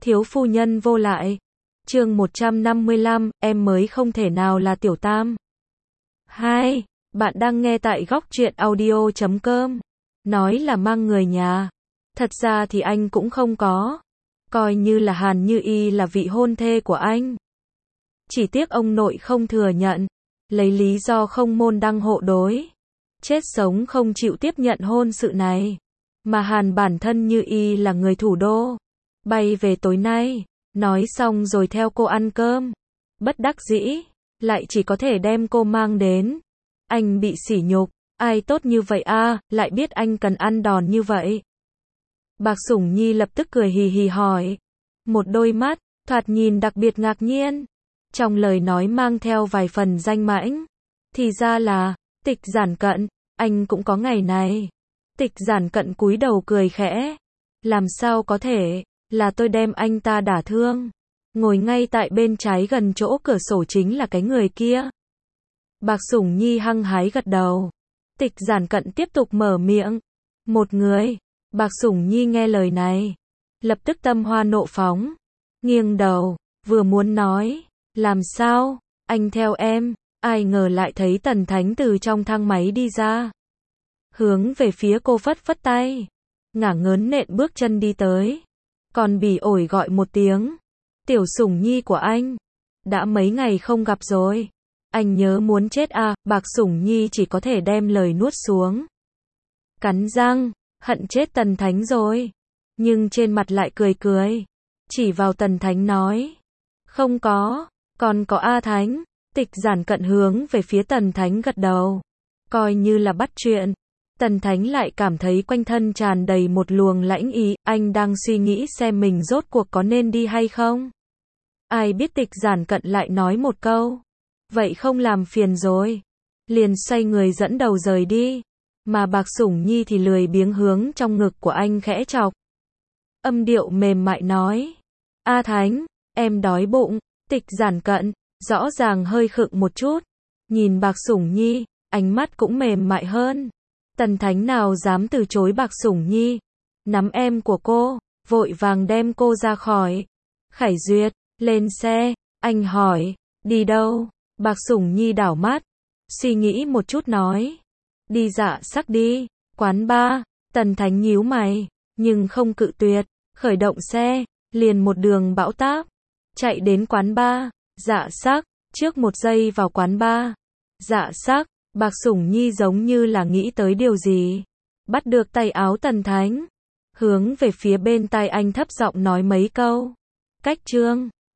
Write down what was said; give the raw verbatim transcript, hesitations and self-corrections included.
Thiếu phu nhân vô lại. Chương một trăm năm mươi lăm, em mới không thể nào là tiểu tam. Hai, bạn đang nghe tại góc truyện audio chấm com. Nói là mang người nhà. Thật ra thì anh cũng không có. Coi như là Hàn Như Y là vị hôn thê của anh. Chỉ tiếc ông nội không thừa nhận. Lấy lý do không môn đăng hộ đối. Chết sống không chịu tiếp nhận hôn sự này. Mà Hàn bản thân Như Y là người thủ đô. Bay về tối nay. Nói xong rồi theo cô ăn cơm. Bất đắc dĩ. Lại chỉ có thể đem cô mang đến. Anh bị sỉ nhục. Ai tốt như vậy a, à, lại biết anh cần ăn đòn như vậy. Bạc Sủng Nhi lập tức cười hì hì hỏi. Một đôi mắt, thoạt nhìn đặc biệt ngạc nhiên. Trong lời nói mang theo vài phần danh mãnh. Thì ra là, Tịch Giản Cận, anh cũng có ngày này. Tịch Giản Cận cúi đầu cười khẽ. Làm sao có thể, là tôi đem anh ta đả thương. Ngồi ngay tại bên trái gần chỗ cửa sổ chính là cái người kia. Bạc Sủng Nhi hăng hái gật đầu. Tịch Giản Cận tiếp tục mở miệng. Một người. Bạc Sủng Nhi nghe lời này. Lập tức tâm hoa nộ phóng. Nghiêng đầu. Vừa muốn nói. Làm sao? Anh theo em. Ai ngờ lại thấy Tần Thánh từ trong thang máy đi ra. Hướng về phía cô phất phất tay. Ngả ngớn nện bước chân đi tới. Còn bỉ ổi gọi một tiếng. Tiểu Sủng Nhi của anh. Đã mấy ngày không gặp rồi. Anh nhớ muốn chết à, Bạc Sủng Nhi chỉ có thể đem lời nuốt xuống. Cắn răng, hận chết Tần Thánh rồi. Nhưng trên mặt lại cười cười. Chỉ vào Tần Thánh nói. Không có, còn có A Thánh. Tịch Giản Cận hướng về phía Tần Thánh gật đầu. Coi như là bắt chuyện. Tần Thánh lại cảm thấy quanh thân tràn đầy một luồng lãnh ý. Anh đang suy nghĩ xem mình rốt cuộc có nên đi hay không. Ai biết Tịch Giản Cận lại nói một câu. Vậy không làm phiền rồi. Liền xoay người dẫn đầu rời đi. Mà Bạc Sủng Nhi thì lười biếng hướng trong ngực của anh khẽ chọc. Âm điệu mềm mại nói. A Thánh, em đói bụng. Tịch Giản Cận, rõ ràng hơi khựng một chút. Nhìn Bạc Sủng Nhi, ánh mắt cũng mềm mại hơn. Tần Thánh nào dám từ chối Bạc Sủng Nhi. Nắm em của cô, vội vàng đem cô ra khỏi. Khải Duyệt, lên xe. Anh hỏi, đi đâu? Bạc Sủng Nhi đảo mắt. Suy nghĩ một chút nói. Đi Dạ Sắc đi. Quán bar. Tần Thánh nhíu mày. Nhưng không cự tuyệt. Khởi động xe. Liền một đường bão táp. Chạy đến quán bar. Dạ Sắc. Trước một giây vào quán bar. Dạ Sắc. Bạc Sủng Nhi giống như là nghĩ tới điều gì. Bắt được tay áo Tần Thánh. Hướng về phía bên tai anh thấp giọng nói mấy câu. Cách trương.